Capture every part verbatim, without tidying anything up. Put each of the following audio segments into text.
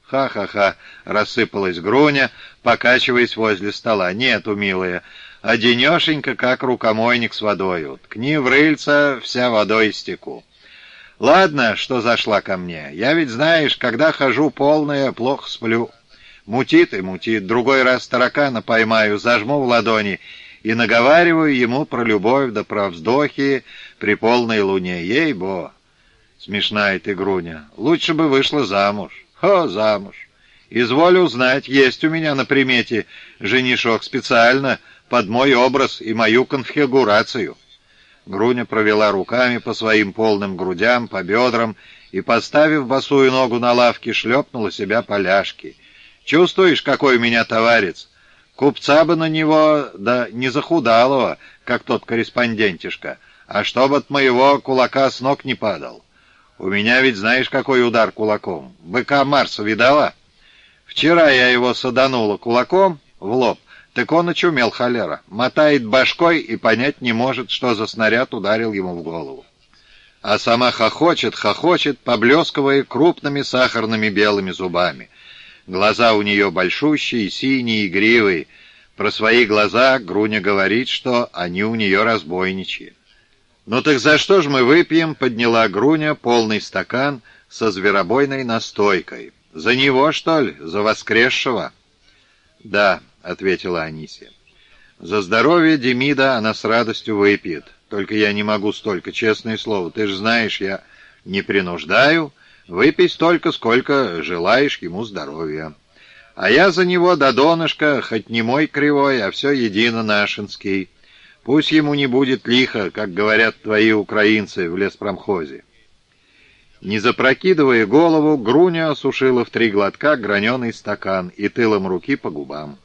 Ха-ха-ха, рассыпалась Груня, покачиваясь возле стола. Нету, милая, одинешенько, как рукомойник с водою. Ткни в рыльца, вся водой истеку. Ладно, что зашла ко мне. Я ведь, знаешь, когда хожу полная, плохо сплю. Мутит и мутит. Другой раз таракана поймаю, зажму в ладони и наговариваю ему про любовь да про вздохи при полной луне. Ей-бо! Смешная ты, Груня. Лучше бы вышла замуж. О, замуж! Изволю узнать, есть у меня на примете женишок специально под мой образ и мою конфигурацию. Груня провела руками по своим полным грудям, по бедрам и, поставив босую ногу на лавке, шлепнула себя по ляжке. «Чувствуешь, какой у меня товарец? Купца бы на него, да не захудалого, как тот корреспондентишка, а чтоб от моего кулака с ног не падал. У меня ведь знаешь, какой удар кулаком? Быка Марса видала? Вчера я его саданула кулаком в лоб. Так он очумел, холера, мотает башкой и понять не может, что за снаряд ударил ему в голову. А сама хохочет, хохочет, поблескивая крупными сахарными белыми зубами. Глаза у нее большущие, синие, игривые. Про свои глаза Груня говорит, что они у нее разбойничьи. «Ну так за что ж мы выпьем?» — подняла Груня полный стакан со зверобойной настойкой. «За него, что ли? За воскресшего?» «Да», — ответила Анисия. «За здоровье Демида она с радостью выпьет. Только я не могу столько, честное слово. Ты же знаешь, я не принуждаю. Выпей столько, сколько желаешь ему здоровья. А я за него до донышка, хоть не мой кривой, а все едино нашинский. Пусть ему не будет лихо, как говорят твои украинцы в леспромхозе». Не запрокидывая голову, Груня осушила в три глотка граненый стакан и тылом руки по губам.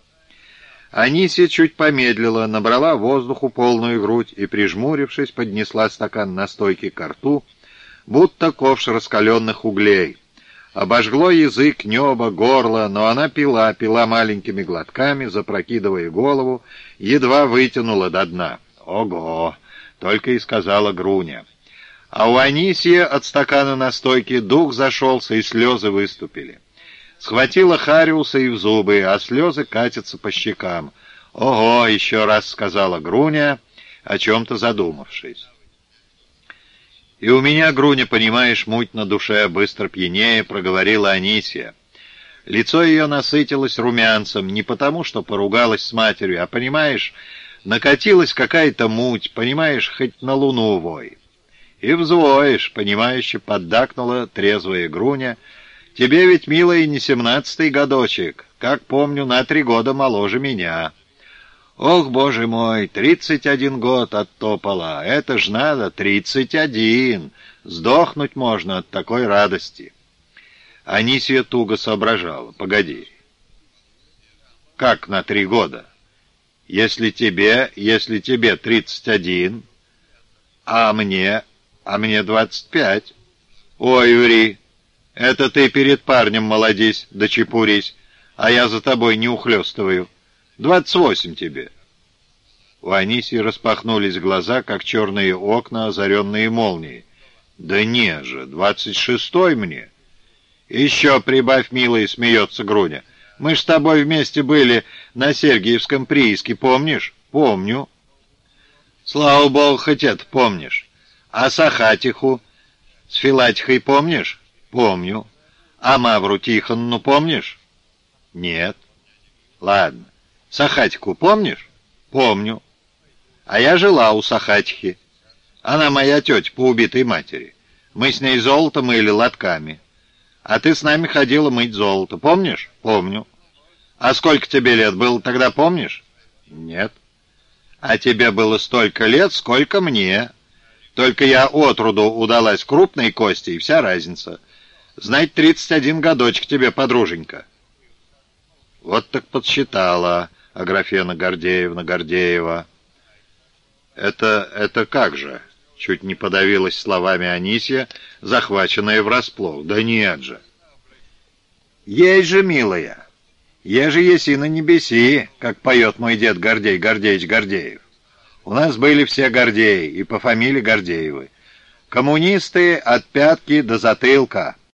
Анисия чуть помедлила, набрала воздуху полную грудь и, прижмурившись, поднесла стакан настойки ко рту, будто ковш раскаленных углей. Обожгло язык, небо, горло, но она пила, пила маленькими глотками, запрокидывая голову, едва вытянула до дна. «Ого!» — только и сказала Груня. А у Анисии от стакана настойки дух зашелся, и слезы выступили. Схватила Хариуса и в зубы, а слезы катятся по щекам. «Ого!» — еще раз сказала Груня, о чем-то задумавшись. «И у меня, Груня, понимаешь, муть на душе, быстро пьянее», — проговорила Анисия. Лицо ее насытилось румянцем, не потому, что поругалась с матерью, а, понимаешь, накатилась какая-то муть, понимаешь, хоть на луну вой. «И взвоишь», — понимающе поддакнула трезвая Груня. «Тебе ведь, милая, не семнадцатый годочек, как помню, на три года моложе меня». «Ох, боже мой, тридцать один год оттопала, это ж надо, тридцать один, сдохнуть можно от такой радости». Анисия туго соображала. «Погоди, как на три года? Если тебе, если тебе тридцать один, а мне, а мне двадцать пять. Ой, ври, это ты перед парнем молодись да чепурись, а я за тобой не ухлёстываю. Двадцать восемь тебе». У Анисии распахнулись глаза, как черные окна, озаренные молнией. «Да не же, двадцать шестой мне». «Еще прибавь, милый», — смеется Груня. «Мы ж с тобой вместе были на Сергиевском прииске, помнишь?» «Помню». «Слава богу, хоть это помнишь. А Сахатиху с Филатихой помнишь?» «Помню». «А Мавру Тихоновну помнишь?» «Нет». «Ладно. Сахатиху помнишь?» «Помню. А я жила у Сахатихи. Она моя тетя по убитой матери. Мы с ней золото мыли лотками. А ты с нами ходила мыть золото. Помнишь?» «Помню». «А сколько тебе лет было тогда, помнишь?» «Нет». «А тебе было столько лет, сколько мне. Только я отроду удалась крупной кости, и вся разница. Знать, тридцать один годочек тебе, подруженька». «Вот так подсчитала Аграфена Гордеевна Гордеева». «Это... это как же?» — чуть не подавилась словами Анисия, захваченная врасплох. «Да нет же!» «Есть же, милая! Еже еси на небеси, как поет мой дед Гордей Гордеевич Гордеев. У нас были все Гордеи, и по фамилии Гордеевы. Коммунисты от пятки до затылка».